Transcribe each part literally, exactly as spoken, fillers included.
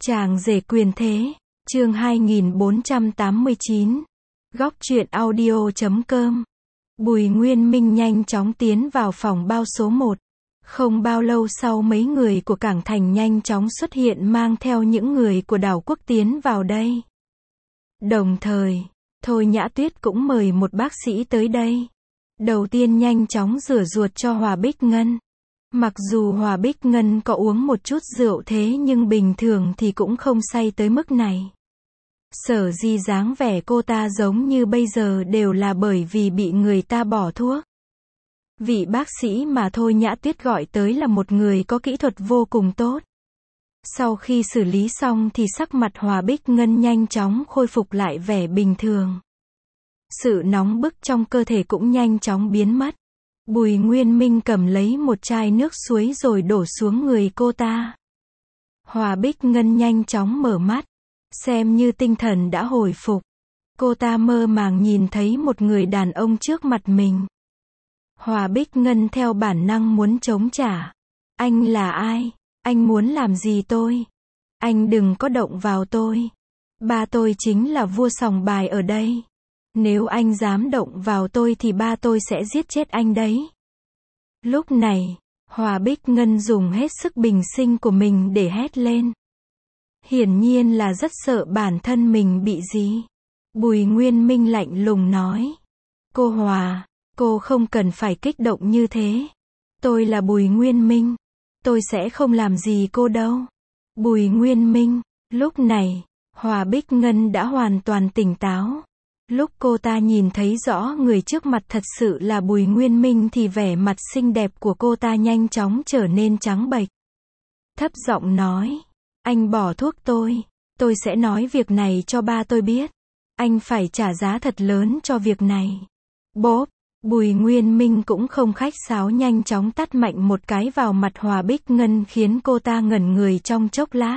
Chàng rể quyền thế, chương hai nghìn bốn trăm tám mươi chín. Góc truyện audio chấm com. Bùi Nguyên Minh nhanh chóng tiến vào phòng bao số một. Không bao lâu sau mấy người của Cảng Thành nhanh chóng xuất hiện mang theo những người của đảo quốc tiến vào đây. Đồng thời, Thôi Nhã Tuyết cũng mời một bác sĩ tới đây. Đầu tiên nhanh chóng rửa ruột cho Hòa Bích Ngân. Mặc dù Hòa Bích Ngân có uống một chút rượu thế nhưng bình thường thì cũng không say tới mức này. Sở dĩ dáng vẻ cô ta giống như bây giờ đều là bởi vì bị người ta bỏ thuốc. Vị bác sĩ mà Thôi Nhã Tuyết gọi tới là một người có kỹ thuật vô cùng tốt. Sau khi xử lý xong thì sắc mặt Hòa Bích Ngân nhanh chóng khôi phục lại vẻ bình thường. Sự nóng bức trong cơ thể cũng nhanh chóng biến mất. Bùi Nguyên Minh cầm lấy một chai nước suối rồi đổ xuống người cô ta. Hòa Bích Ngân nhanh chóng mở mắt, xem như tinh thần đã hồi phục. Cô ta mơ màng nhìn thấy một người đàn ông trước mặt mình. Hòa Bích Ngân theo bản năng muốn chống trả. Anh là ai? Anh muốn làm gì tôi? Anh đừng có động vào tôi. Ba tôi chính là vua sòng bài ở đây. Nếu anh dám động vào tôi thì ba tôi sẽ giết chết anh đấy. Lúc này, Hòa Bích Ngân dùng hết sức bình sinh của mình để hét lên. Hiển nhiên là rất sợ bản thân mình bị gì. Bùi Nguyên Minh lạnh lùng nói. Cô Hòa, cô không cần phải kích động như thế. Tôi là Bùi Nguyên Minh. Tôi sẽ không làm gì cô đâu. Bùi Nguyên Minh, lúc này, Hòa Bích Ngân đã hoàn toàn tỉnh táo. Lúc cô ta nhìn thấy rõ người trước mặt thật sự là Bùi Nguyên Minh thì vẻ mặt xinh đẹp của cô ta nhanh chóng trở nên trắng bệch. Thấp giọng nói, anh bỏ thuốc tôi, tôi sẽ nói việc này cho ba tôi biết. Anh phải trả giá thật lớn cho việc này. Bốp, Bùi Nguyên Minh cũng không khách sáo nhanh chóng tát mạnh một cái vào mặt Hòa Bích Ngân khiến cô ta ngẩn người trong chốc lát.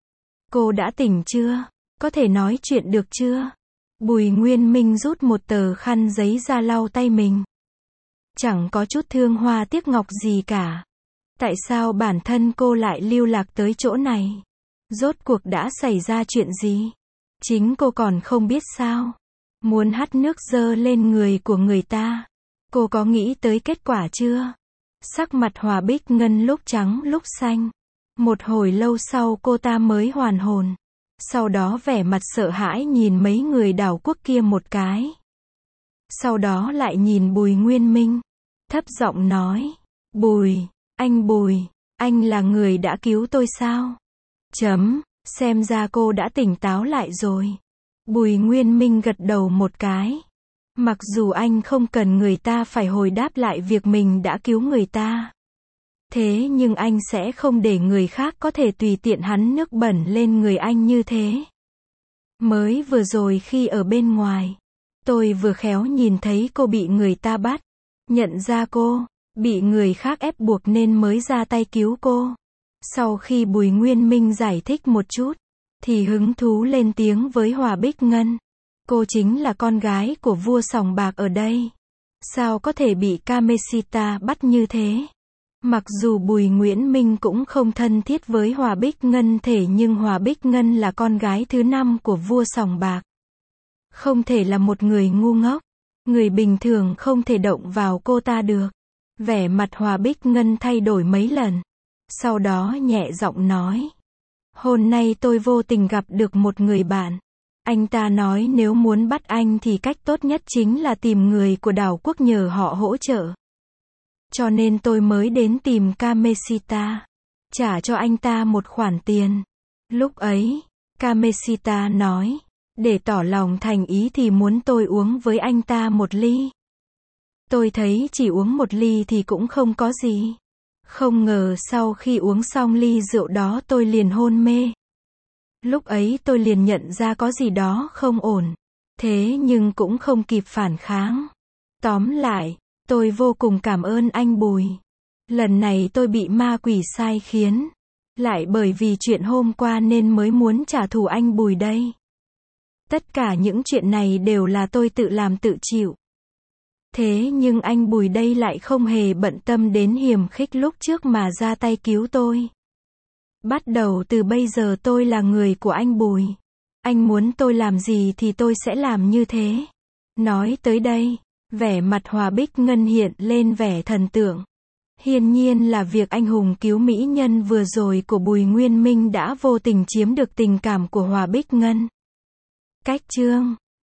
Cô đã tỉnh chưa? Có thể nói chuyện được chưa? Bùi Nguyên Minh rút một tờ khăn giấy ra lau tay mình. Chẳng có chút thương hoa tiếc ngọc gì cả. Tại sao bản thân cô lại lưu lạc tới chỗ này? Rốt cuộc đã xảy ra chuyện gì? Chính cô còn không biết sao? Muốn hắt nước dơ lên người của người ta. Cô có nghĩ tới kết quả chưa? Sắc mặt Hòa Bích Ngân lúc trắng lúc xanh. Một hồi lâu sau cô ta mới hoàn hồn. Sau đó vẻ mặt sợ hãi nhìn mấy người đảo quốc kia một cái. Sau đó lại nhìn Bùi Nguyên Minh. Thấp giọng nói. Bùi, anh Bùi, anh là người đã cứu tôi sao? Chấm, xem ra cô đã tỉnh táo lại rồi. Bùi Nguyên Minh gật đầu một cái. Mặc dù anh không cần người ta phải hồi đáp lại việc mình đã cứu người ta. Thế nhưng anh sẽ không để người khác có thể tùy tiện hắn nước bẩn lên người anh như thế. Mới vừa rồi khi ở bên ngoài, tôi vừa khéo nhìn thấy cô bị người ta bắt. Nhận ra cô, bị người khác ép buộc nên mới ra tay cứu cô. Sau khi Bùi Nguyên Minh giải thích một chút, thì hứng thú lên tiếng với Hòa Bích Ngân. Cô chính là con gái của vua sòng bạc ở đây. Sao có thể bị Kameshita bắt như thế? Mặc dù Bùi Nguyễn Minh cũng không thân thiết với Hòa Bích Ngân thể nhưng Hòa Bích Ngân là con gái thứ năm của vua sòng bạc. Không thể là một người ngu ngốc. Người bình thường không thể động vào cô ta được. Vẻ mặt Hòa Bích Ngân thay đổi mấy lần. Sau đó nhẹ giọng nói. Hôm nay tôi vô tình gặp được một người bạn. Anh ta nói nếu muốn bắt anh thì cách tốt nhất chính là tìm người của đảo quốc nhờ họ hỗ trợ. Cho nên tôi mới đến tìm Kameshita. Trả cho anh ta một khoản tiền. Lúc ấy, Kameshita nói. Để tỏ lòng thành ý thì muốn tôi uống với anh ta một ly. Tôi thấy chỉ uống một ly thì cũng không có gì. Không ngờ sau khi uống xong ly rượu đó tôi liền hôn mê. Lúc ấy tôi liền nhận ra có gì đó không ổn. Thế nhưng cũng không kịp phản kháng. Tóm lại, tôi vô cùng cảm ơn anh Bùi. Lần này tôi bị ma quỷ sai khiến. Lại bởi vì chuyện hôm qua nên mới muốn trả thù anh Bùi đây. Tất cả những chuyện này đều là tôi tự làm tự chịu. Thế nhưng anh Bùi đây lại không hề bận tâm đến hiềm khích lúc trước mà ra tay cứu tôi. Bắt đầu từ bây giờ tôi là người của anh Bùi. Anh muốn tôi làm gì thì tôi sẽ làm như thế. Nói tới đây, vẻ mặt Hòa Bích Ngân hiện lên vẻ thần tượng. Hiển nhiên là việc anh hùng cứu mỹ nhân vừa rồi của Bùi Nguyên Minh đã vô tình chiếm được tình cảm của Hòa Bích Ngân. Cách chương